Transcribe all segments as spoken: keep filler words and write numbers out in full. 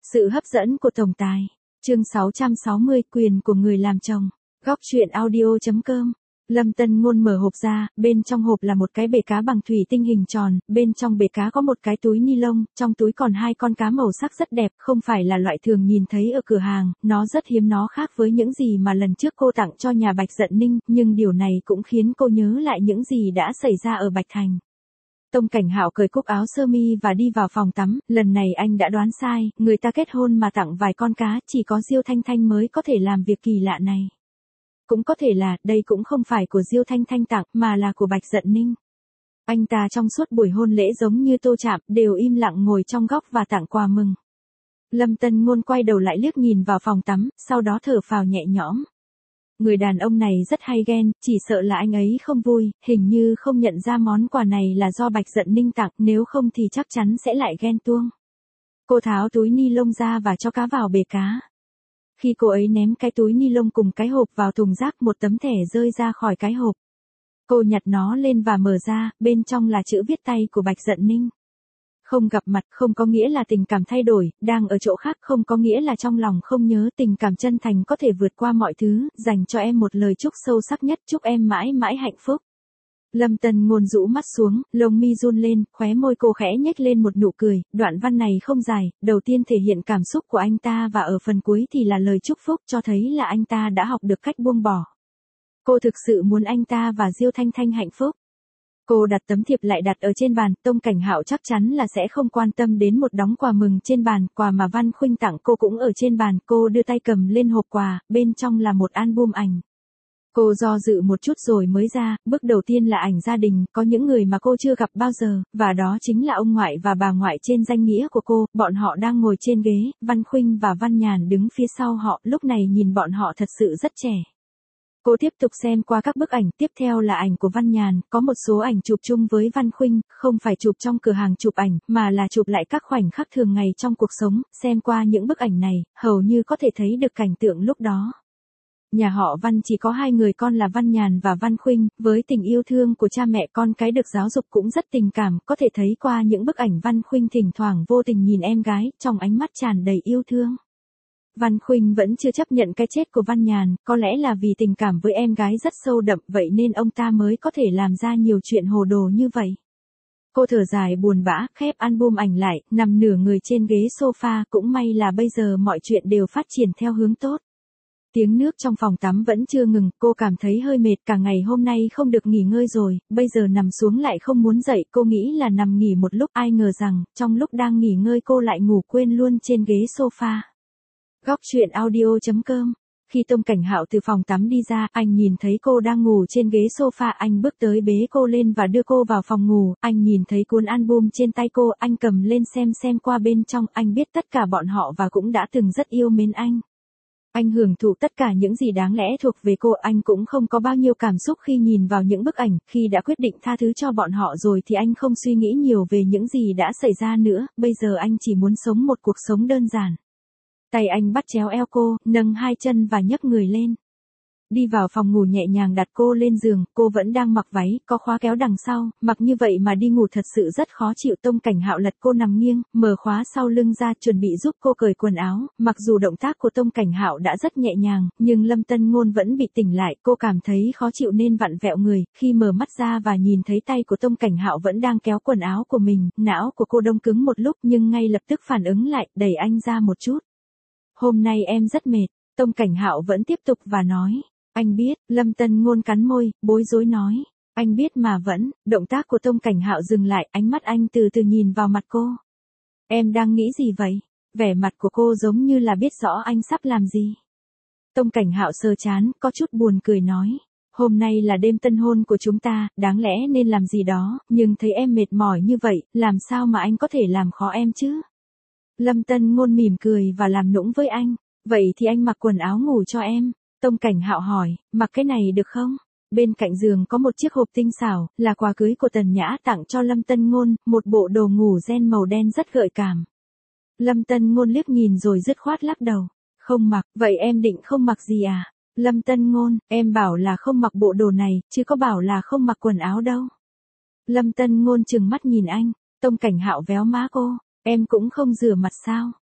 Sự hấp dẫn của tổng tài. Chương sáu trăm sáu mươi, quyền của người làm chồng. Góc truyện audio chấm com. Lâm Tân Ngôn mở hộp ra, bên trong hộp là một cái bể cá bằng thủy tinh hình tròn, bên trong bể cá có một cái túi ni lông, trong túi còn hai con cá màu sắc rất đẹp, không phải là loại thường nhìn thấy ở cửa hàng, nó rất hiếm, nó khác với những gì mà lần trước cô tặng cho nhà Bạch Dận Ninh, nhưng điều này cũng khiến cô nhớ lại những gì đã xảy ra ở Bạch Thành. Tông Cảnh Hạo cởi cúc áo sơ mi và đi vào phòng tắm, lần này anh đã đoán sai, người ta kết hôn mà tặng vài con cá, chỉ có Diêu Thanh Thanh mới có thể làm việc kỳ lạ này. Cũng có thể là, đây cũng không phải của Diêu Thanh Thanh tặng, mà là của Bạch Dận Ninh. Anh ta trong suốt buổi hôn lễ giống như Tô Trạm, đều im lặng ngồi trong góc và tặng quà mừng. Lâm Tân Ngôn quay đầu lại liếc nhìn vào phòng tắm, sau đó thở phào nhẹ nhõm. Người đàn ông này rất hay ghen, chỉ sợ là anh ấy không vui, hình như không nhận ra món quà này là do Bạch Dận Ninh tặng, nếu không thì chắc chắn sẽ lại ghen tuông. Cô tháo túi ni lông ra và cho cá vào bể cá. Khi cô ấy ném cái túi ni lông cùng cái hộp vào thùng rác, một tấm thẻ rơi ra khỏi cái hộp. Cô nhặt nó lên và mở ra, bên trong là chữ viết tay của Bạch Dận Ninh. Không gặp mặt không có nghĩa là tình cảm thay đổi, đang ở chỗ khác không có nghĩa là trong lòng không nhớ, tình cảm chân thành có thể vượt qua mọi thứ, dành cho em một lời chúc sâu sắc nhất, chúc em mãi mãi hạnh phúc. Lâm Tân Ngôn rũ mắt xuống, lông mi run lên, khóe môi cô khẽ nhếch lên một nụ cười, đoạn văn này không dài, đầu tiên thể hiện cảm xúc của anh ta và ở phần cuối thì là lời chúc phúc, cho thấy là anh ta đã học được cách buông bỏ. Cô thực sự muốn anh ta và Diêu Thanh Thanh hạnh phúc. Cô đặt tấm thiệp lại đặt ở trên bàn, Tông Cảnh Hạo chắc chắn là sẽ không quan tâm đến một đống quà mừng trên bàn, quà mà Văn Khuynh tặng cô cũng ở trên bàn, cô đưa tay cầm lên hộp quà, bên trong là một album ảnh. Cô do dự một chút rồi mới ra, bước đầu tiên là ảnh gia đình, có những người mà cô chưa gặp bao giờ, và đó chính là ông ngoại và bà ngoại trên danh nghĩa của cô, bọn họ đang ngồi trên ghế, Văn Khuynh và Văn Nhàn đứng phía sau họ, lúc này nhìn bọn họ thật sự rất trẻ. Cô tiếp tục xem qua các bức ảnh, tiếp theo là ảnh của Văn Nhàn, có một số ảnh chụp chung với Văn Khuynh, không phải chụp trong cửa hàng chụp ảnh, mà là chụp lại các khoảnh khắc thường ngày trong cuộc sống, xem qua những bức ảnh này, hầu như có thể thấy được cảnh tượng lúc đó. Nhà họ Văn chỉ có hai người con là Văn Nhàn và Văn Khuynh, với tình yêu thương của cha mẹ con cái được giáo dục cũng rất tình cảm, có thể thấy qua những bức ảnh Văn Khuynh thỉnh thoảng vô tình nhìn em gái, trong ánh mắt tràn đầy yêu thương. Văn Khuynh vẫn chưa chấp nhận cái chết của Văn Nhàn, có lẽ là vì tình cảm với em gái rất sâu đậm, vậy nên ông ta mới có thể làm ra nhiều chuyện hồ đồ như vậy. Cô thở dài buồn bã, khép album ảnh lại, nằm nửa người trên ghế sofa, cũng may là bây giờ mọi chuyện đều phát triển theo hướng tốt. Tiếng nước trong phòng tắm vẫn chưa ngừng, cô cảm thấy hơi mệt, cả ngày hôm nay không được nghỉ ngơi rồi, bây giờ nằm xuống lại không muốn dậy, cô nghĩ là nằm nghỉ một lúc, ai ngờ rằng, trong lúc đang nghỉ ngơi cô lại ngủ quên luôn trên ghế sofa. Góc truyện audio chấm com. Khi Tông Cảnh Hạo từ phòng tắm đi ra, anh nhìn thấy cô đang ngủ trên ghế sofa, anh bước tới bế cô lên và đưa cô vào phòng ngủ, anh nhìn thấy cuốn album trên tay cô, anh cầm lên xem xem qua bên trong, anh biết tất cả bọn họ và cũng đã từng rất yêu mến anh. Anh hưởng thụ tất cả những gì đáng lẽ thuộc về cô, anh cũng không có bao nhiêu cảm xúc khi nhìn vào những bức ảnh, khi đã quyết định tha thứ cho bọn họ rồi thì anh không suy nghĩ nhiều về những gì đã xảy ra nữa, bây giờ anh chỉ muốn sống một cuộc sống đơn giản. Tay anh bắt chéo eo cô, nâng hai chân và nhấc người lên. Đi vào phòng ngủ nhẹ nhàng đặt cô lên giường, cô vẫn đang mặc váy, có khóa kéo đằng sau, mặc như vậy mà đi ngủ thật sự rất khó chịu. Tông Cảnh Hạo lật cô nằm nghiêng, mở khóa sau lưng ra, chuẩn bị giúp cô cởi quần áo, mặc dù động tác của Tông Cảnh Hạo đã rất nhẹ nhàng, nhưng Lâm Tân Ngôn vẫn bị tỉnh lại, cô cảm thấy khó chịu nên vặn vẹo người, khi mở mắt ra và nhìn thấy tay của Tông Cảnh Hạo vẫn đang kéo quần áo của mình, não của cô đông cứng một lúc nhưng ngay lập tức phản ứng lại, đẩy anh ra một chút. Hôm nay em rất mệt, Tông Cảnh Hạo vẫn tiếp tục và nói. Anh biết, Lâm Tân Ngôn cắn môi, bối rối nói. Anh biết mà vẫn, động tác của Tông Cảnh Hạo dừng lại, ánh mắt anh từ từ nhìn vào mặt cô. Em đang nghĩ gì vậy? Vẻ mặt của cô giống như là biết rõ anh sắp làm gì. Tông Cảnh Hạo sờ trán, có chút buồn cười nói. Hôm nay là đêm tân hôn của chúng ta, đáng lẽ nên làm gì đó, nhưng thấy em mệt mỏi như vậy, làm sao mà anh có thể làm khó em chứ? Lâm Tân Ngôn mỉm cười và làm nũng với anh. Vậy thì anh mặc quần áo ngủ cho em. Tông Cảnh Hạo hỏi, mặc cái này được không? Bên cạnh giường có một chiếc hộp tinh xảo, là quà cưới của Tần Nhã tặng cho Lâm Tân Ngôn, một bộ đồ ngủ ren màu đen rất gợi cảm. Lâm Tân Ngôn liếc nhìn rồi dứt khoát lắc đầu. Không mặc, vậy em định không mặc gì à? Lâm Tân Ngôn, em bảo là không mặc bộ đồ này, chứ có bảo là không mặc quần áo đâu. Lâm Tân Ngôn trừng mắt nhìn anh, Tông Cảnh Hạo véo má cô, em cũng không rửa mặt sao?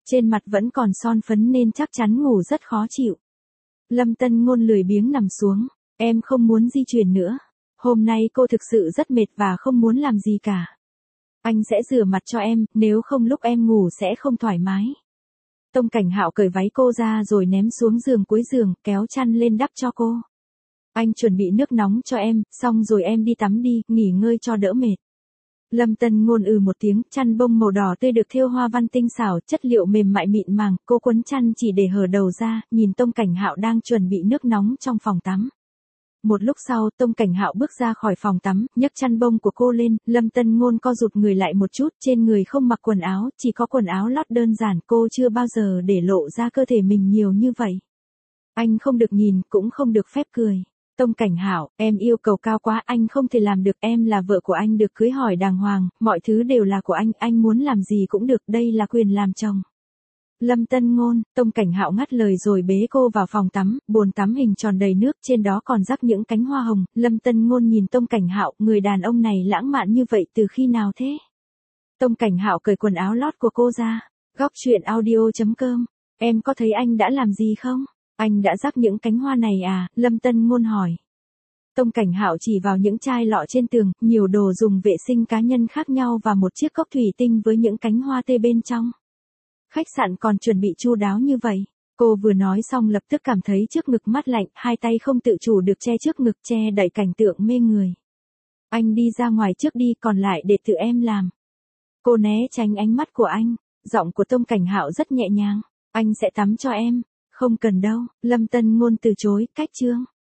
Trên mặt vẫn còn son phấn nên chắc chắn ngủ rất khó chịu. Lâm Tân Ngôn lười biếng nằm xuống. Em không muốn di chuyển nữa. Hôm nay cô thực sự rất mệt và không muốn làm gì cả. Anh sẽ rửa mặt cho em, nếu không lúc em ngủ sẽ không thoải mái. Tông Cảnh Hạo cởi váy cô ra rồi ném xuống giường cuối giường, kéo chăn lên đắp cho cô. Anh chuẩn bị nước nóng cho em, xong rồi em đi tắm đi, nghỉ ngơi cho đỡ mệt. Lâm Tân Ngôn ừ một tiếng, chăn bông màu đỏ tươi được thêu hoa văn tinh xảo, chất liệu mềm mại mịn màng, cô quấn chăn chỉ để hở đầu ra, nhìn Tông Cảnh Hạo đang chuẩn bị nước nóng trong phòng tắm. Một lúc sau, Tông Cảnh Hạo bước ra khỏi phòng tắm, nhấc chăn bông của cô lên, Lâm Tân Ngôn co rụt người lại một chút, trên người không mặc quần áo, chỉ có quần áo lót đơn giản, cô chưa bao giờ để lộ ra cơ thể mình nhiều như vậy. Anh không được nhìn, cũng không được phép cười. Tông Cảnh Hạo, em yêu cầu cao quá, anh không thể làm được, em là vợ của anh được cưới hỏi đàng hoàng, mọi thứ đều là của anh, anh muốn làm gì cũng được, đây là quyền làm chồng. Lâm Tân Ngôn, Tông Cảnh Hạo ngắt lời rồi bế cô vào phòng tắm, bồn tắm hình tròn đầy nước, trên đó còn rắc những cánh hoa hồng. Lâm Tân Ngôn nhìn Tông Cảnh Hạo, người đàn ông này lãng mạn như vậy từ khi nào thế? Tông Cảnh Hạo cởi quần áo lót của cô ra. Góc truyện audio chấm com. Em có thấy anh đã làm gì không? Anh đã rắc những cánh hoa này à? Lâm Tân Ngôn hỏi. Tông Cảnh Hạo chỉ vào những chai lọ trên tường, nhiều đồ dùng vệ sinh cá nhân khác nhau và một chiếc cốc thủy tinh với những cánh hoa tê bên trong. Khách sạn còn chuẩn bị chu đáo như vậy. Cô vừa nói xong lập tức cảm thấy trước ngực mát lạnh, hai tay không tự chủ được che trước ngực, che đậy cảnh tượng mê người. Anh đi ra ngoài trước đi, còn lại để tự em làm. Cô né tránh ánh mắt của anh, giọng của Tông Cảnh Hạo rất nhẹ nhàng. Anh sẽ tắm cho em. Không cần đâu, Lâm Tân Ngôn từ chối, cách chương.